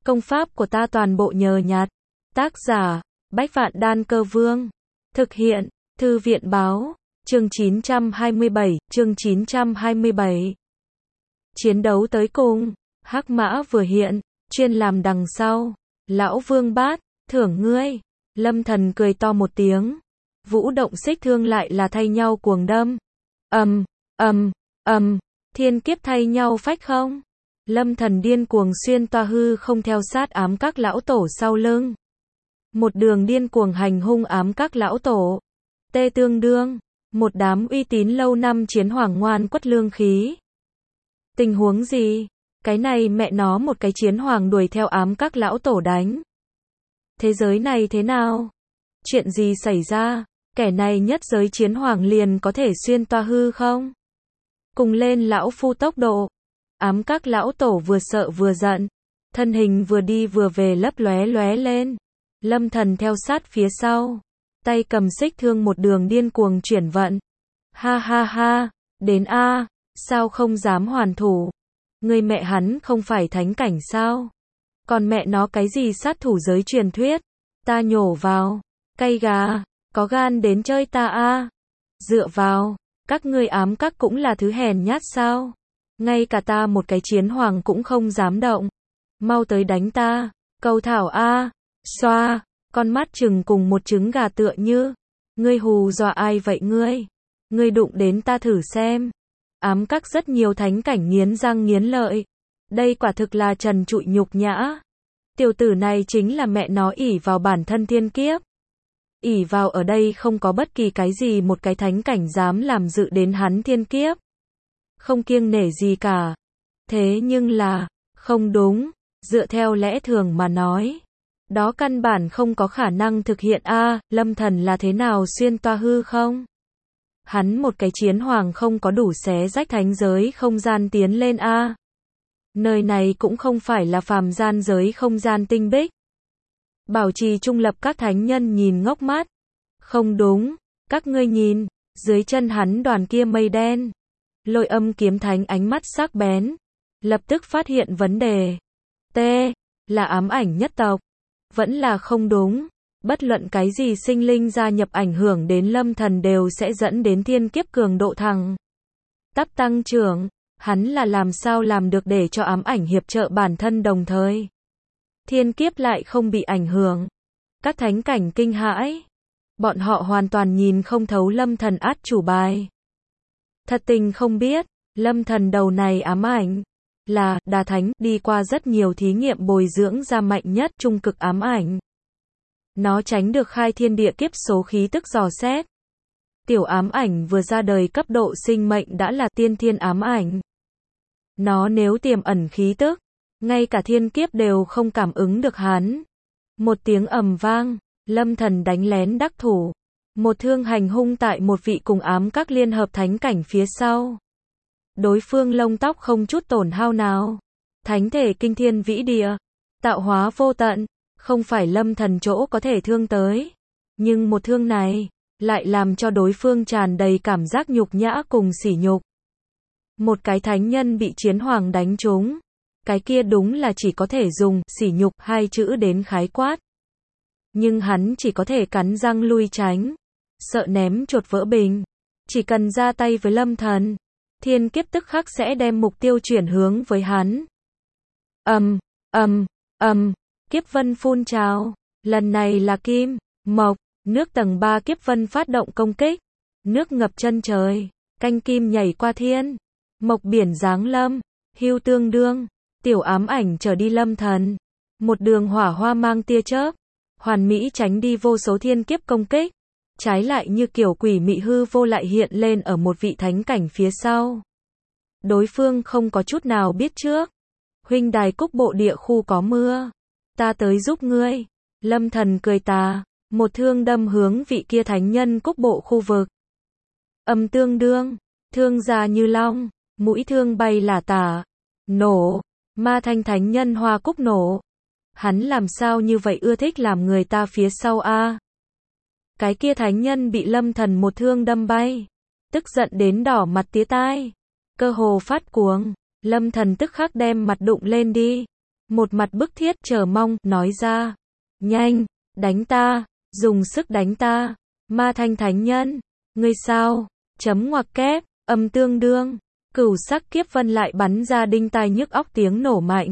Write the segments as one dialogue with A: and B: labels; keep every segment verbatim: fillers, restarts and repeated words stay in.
A: Công pháp của ta toàn bộ nhờ nhặt. Tác giả, Bách Vạn Đan Cơ Vương. Thực hiện, Thư viện Báo. Chương chín trăm hai mươi bảy, chương chín trăm hai mươi bảy. Chiến đấu tới cùng, Hắc Mã vừa hiện, chuyên làm đằng sau. Lão Vương Bát, thưởng ngươi. Lâm Thần cười to một tiếng. Vũ động xích thương lại là thay nhau cuồng đâm. Ầm, ầm, ầm, thiên kiếp thay nhau phách không. Lâm Thần điên cuồng xuyên toa hư không theo sát ám các lão tổ sau lưng. Một đường điên cuồng hành hung ám các lão tổ. Tê tương đương, một đám uy tín lâu năm chiến hoàng ngoan quất lương khí. Tình huống gì? Cái này mẹ nó một cái chiến hoàng đuổi theo ám các lão tổ đánh. Thế giới này thế nào? Chuyện gì xảy ra? Kẻ này nhất giới chiến hoàng liền có thể xuyên toa hư không? Cùng lên lão phu tốc độ. Ám các lão tổ vừa sợ vừa giận, thân hình vừa đi vừa về lấp lóe lóe lên. Lâm Thần theo sát phía sau, tay cầm xích thương một đường điên cuồng chuyển vận. Ha ha ha, đến a, sao không dám hoàn thủ? Người mẹ hắn không phải thánh cảnh sao? Còn mẹ nó cái gì sát thủ giới truyền thuyết? Ta nhổ vào, cay gà, có gan đến chơi ta a? Dựa vào, các ngươi ám các cũng là thứ hèn nhát sao? Ngay cả ta một cái chiến hoàng cũng không dám động. Mau tới đánh ta, cầu thảo a. Xoa, con mắt chừng cùng một trứng gà tựa như. Ngươi hù dọa ai vậy ngươi? Ngươi đụng đến ta thử xem. Ám các rất nhiều thánh cảnh nghiến răng nghiến lợi. Đây quả thực là trần trụi nhục nhã. Tiểu tử này chính là mẹ nó ỷ vào bản thân thiên kiếp. ỷ vào ở đây không có bất kỳ cái gì một cái thánh cảnh dám làm dự đến hắn thiên kiếp. Không kiêng nể gì cả. Thế nhưng là, không đúng, dựa theo lẽ thường mà nói. Đó căn bản không có khả năng thực hiện a. À, Lâm Thần là thế nào xuyên toa hư không? Hắn một cái chiến hoàng không có đủ xé rách thánh giới không gian tiến lên a. À. Nơi này cũng không phải là phàm gian giới không gian tinh bích. Bảo trì trung lập các thánh nhân nhìn ngốc mắt. Không đúng, các ngươi nhìn, dưới chân hắn đoàn kia mây đen. Lôi Âm kiếm thánh ánh mắt sắc bén, lập tức phát hiện vấn đề. T, là ám ảnh nhất tộc. Vẫn là không đúng, bất luận cái gì sinh linh gia nhập ảnh hưởng đến Lâm Thần đều sẽ dẫn đến thiên kiếp cường độ thăng. Tắp tăng trưởng, hắn là làm sao làm được để cho ám ảnh hiệp trợ bản thân đồng thời. Thiên kiếp lại không bị ảnh hưởng. Các thánh cảnh kinh hãi. Bọn họ hoàn toàn nhìn không thấu Lâm Thần át chủ bài. Thật tình không biết, Lâm Thần đầu này ám ảnh, là, đà thánh, đi qua rất nhiều thí nghiệm bồi dưỡng ra mạnh nhất trung cực ám ảnh. Nó tránh được khai thiên địa kiếp số khí tức dò xét. Tiểu ám ảnh vừa ra đời cấp độ sinh mệnh đã là tiên thiên ám ảnh. Nó nếu tiềm ẩn khí tức, ngay cả thiên kiếp đều không cảm ứng được hắn. Một tiếng ầm vang, Lâm Thần đánh lén đắc thủ. Một thương hành hung tại một vị cùng ám các liên hợp thánh cảnh phía sau. Đối phương lông tóc không chút tổn hao nào. Thánh thể kinh thiên vĩ địa, tạo hóa vô tận, không phải Lâm Thần chỗ có thể thương tới. Nhưng một thương này, lại làm cho đối phương tràn đầy cảm giác nhục nhã cùng sỉ nhục. Một cái thánh nhân bị chiến hoàng đánh trúng. Cái kia đúng là chỉ có thể dùng sỉ nhục hai chữ đến khái quát. Nhưng hắn chỉ có thể cắn răng lui tránh. Sợ ném chuột vỡ bình. Chỉ cần ra tay với Lâm Thần, thiên kiếp tức khắc sẽ đem mục tiêu chuyển hướng với hắn. Ầm, ầm, ầm, kiếp vân phun trào. Lần này là kim, mộc, nước tầng ba kiếp vân phát động công kích. Nước ngập chân trời, canh kim nhảy qua thiên. Mộc biển giáng lâm, hưu tương đương, tiểu ám ảnh trở đi Lâm Thần. Một đường hỏa hoa mang tia chớp, hoàn mỹ tránh đi vô số thiên kiếp công kích. Trái lại như kiểu quỷ mị hư vô lại hiện lên ở một vị thánh cảnh phía sau. Đối phương không có chút nào biết trước. Huynh đài cúc bộ địa khu có mưa. Ta tới giúp ngươi. Lâm Thần cười tà. Một thương đâm hướng vị kia thánh nhân cúc bộ khu vực. Âm tương đương. Thương già như long. Mũi thương bay là tả. Nổ. Ma thanh thánh nhân hoa cúc nổ. Hắn làm sao như vậy ưa thích làm người ta phía sau a? Cái kia thánh nhân bị Lâm Thần một thương đâm bay. Tức giận đến đỏ mặt tía tai. Cơ hồ phát cuồng. Lâm Thần tức khắc đem mặt đụng lên đi. một mặt bức thiết chờ mong, nói ra. Nhanh, đánh ta, dùng sức đánh ta. Ma Thanh thánh nhân, ngươi sao? Chấm ngoặc kép, âm tương đương. Cửu sắc kiếp vân lại bắn ra đinh tai nhức óc tiếng nổ mạnh.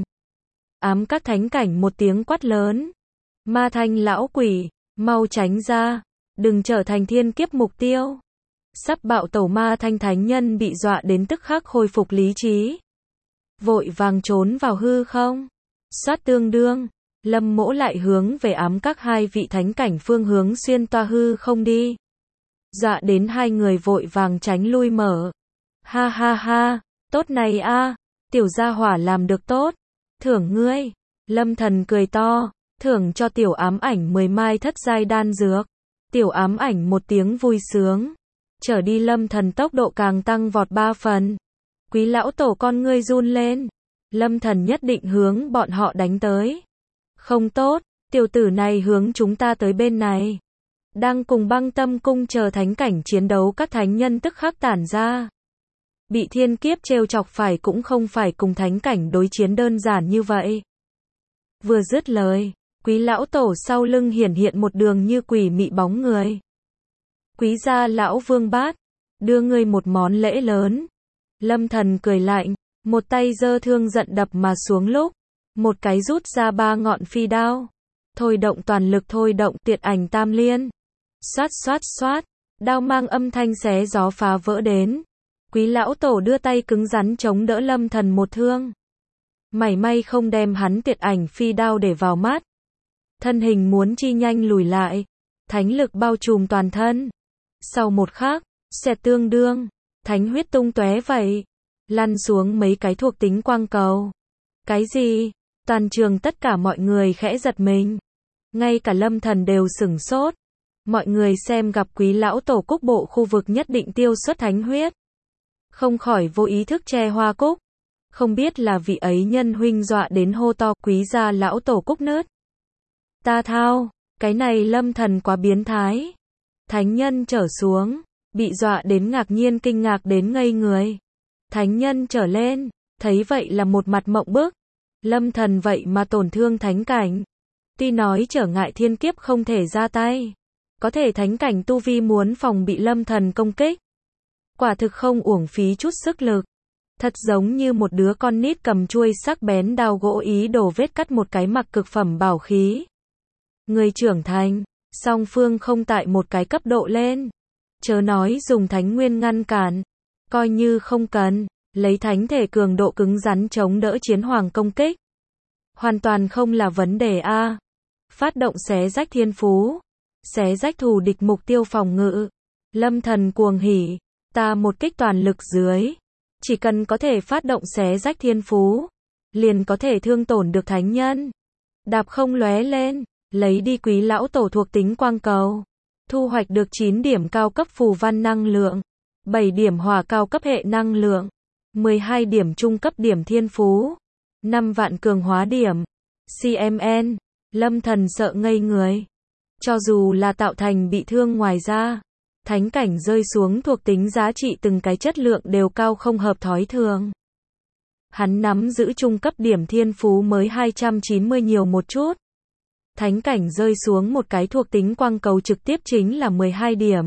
A: Ám các thánh cảnh một tiếng quát lớn. Ma Thanh lão quỷ, mau tránh ra, đừng trở thành thiên kiếp mục tiêu. Sắp bạo tẩu Ma Thanh thánh nhân bị dọa đến tức khắc khôi phục lý trí. Vội vàng trốn vào hư không. Xoát tương đương, Lâm Mỗ lại hướng về ám các hai vị thánh cảnh phương hướng xuyên toa hư không đi. Dọa đến hai người vội vàng tránh lui mở. Ha ha ha, tốt này a, tiểu gia hỏa làm được tốt. Thưởng ngươi. Lâm Thần cười to, thưởng cho tiểu ám ảnh mười mai thất giai đan dược. Tiểu ám ảnh một tiếng vui sướng. Trở đi Lâm Thần tốc độ càng tăng vọt ba phần. Quý lão tổ con ngươi run lên. Lâm Thần nhất định hướng bọn họ đánh tới. Không tốt, tiểu tử này hướng chúng ta tới bên này. Đang cùng Băng Tâm cung chờ thánh cảnh chiến đấu, các thánh nhân tức khắc tản ra. Bị thiên kiếp trêu chọc phải cũng không phải cùng thánh cảnh đối chiến đơn giản như vậy. Vừa dứt lời, quý lão tổ sau lưng hiển hiện một đường như quỷ mị bóng người. Quý gia lão vương bát, đưa ngươi một món lễ lớn. Lâm Thần cười lạnh, một tay giơ thương giận đập mà xuống lúc, một cái rút ra ba ngọn phi đao. Thôi động toàn lực thôi động Tuyệt Ảnh Tam Liên. Xoát xoát xoát, đao mang âm thanh xé gió phá vỡ đến. Quý lão tổ đưa tay cứng rắn chống đỡ Lâm Thần một thương. Mảy may không đem hắn Tuyệt Ảnh phi đao để vào mắt. Thân hình muốn chi nhanh lùi lại. Thánh lực bao trùm toàn thân. Sau một khắc, xẹt tương đương, thánh huyết tung tóe vậy. Lăn xuống mấy cái thuộc tính quang cầu. Cái gì? Toàn trường tất cả mọi người khẽ giật mình. Ngay cả Lâm Thần đều sửng sốt. Mọi người xem gặp quý lão tổ cúc bộ khu vực nhất định tiêu xuất thánh huyết. Không khỏi vô ý thức che hoa cúc. Không biết là vị ấy nhân huynh dọa đến hô to quý gia lão tổ cúc nớt. Ta thao, cái này Lâm Thần quá biến thái. Thánh nhân trở xuống, bị dọa đến ngạc nhiên kinh ngạc đến ngây người. Thánh nhân trở lên, thấy vậy là một mặt mộng bức. Lâm Thần vậy mà tổn thương thánh cảnh. Tuy nói trở ngại thiên kiếp không thể ra tay. Có thể thánh cảnh tu vi muốn phòng bị Lâm Thần công kích. Quả thực không uổng phí chút sức lực. Thật giống như một đứa con nít cầm chuôi sắc bén đao gỗ ý đồ vết cắt một cái mặc cực phẩm bảo khí. Người trưởng thành, song phương không tại một cái cấp độ lên. Chớ nói dùng thánh nguyên ngăn cản. Coi như không cần, lấy thánh thể cường độ cứng rắn chống đỡ chiến hoàng công kích. Hoàn toàn không là vấn đề a. Phát động xé rách thiên phú. Xé rách thù địch mục tiêu phòng ngự. Lâm Thần cuồng hỉ. Ta một kích toàn lực dưới. Chỉ cần có thể phát động xé rách thiên phú. Liền có thể thương tổn được thánh nhân. Đạp không lóe lên. Lấy đi quý lão tổ thuộc tính quang cầu. Thu hoạch được chín điểm cao cấp phù văn năng lượng. bảy điểm hỏa cao cấp hệ năng lượng. mười hai điểm trung cấp điểm thiên phú. năm vạn cường hóa điểm. xê em en. Lâm Thần sợ ngây người. Cho dù là tạo thành bị thương ngoài ra. Thánh cảnh rơi xuống thuộc tính giá trị từng cái chất lượng đều cao không hợp thói thường. Hắn nắm giữ trung cấp điểm thiên phú mới hai trăm chín mươi nhiều một chút. Thánh cảnh rơi xuống một cái thuộc tính quang cầu trực tiếp chính là mười hai điểm.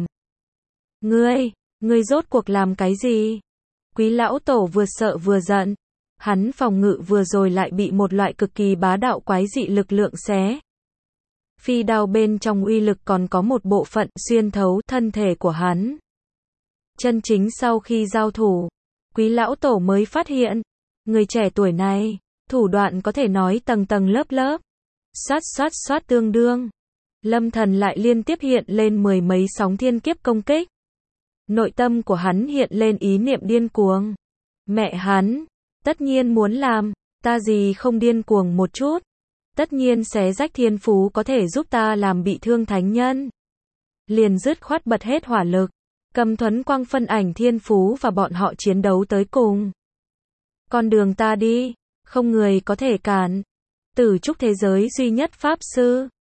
A: Ngươi, ngươi rốt cuộc làm cái gì? Quý lão tổ vừa sợ vừa giận. Hắn phòng ngự vừa rồi lại bị một loại cực kỳ bá đạo quái dị lực lượng xé. Phi đao bên trong uy lực còn có một bộ phận xuyên thấu thân thể của hắn. Chân chính sau khi giao thủ, quý lão tổ mới phát hiện, người trẻ tuổi này, thủ đoạn có thể nói tầng tầng lớp lớp. Xoát xoát xoát tương đương. Lâm Thần lại liên tiếp hiện lên mười mấy sóng thiên kiếp công kích. Nội tâm của hắn hiện lên ý niệm điên cuồng. Mẹ hắn, tất nhiên muốn làm, ta gì không điên cuồng một chút. Tất nhiên xé rách thiên phú có thể giúp ta làm bị thương thánh nhân. Liền dứt khoát bật hết hỏa lực. Cầm thuấn quang phân ảnh thiên phú và bọn họ chiến đấu tới cùng. Con đường ta đi, không người có thể cản. Tử trúc thế giới duy nhất pháp sư.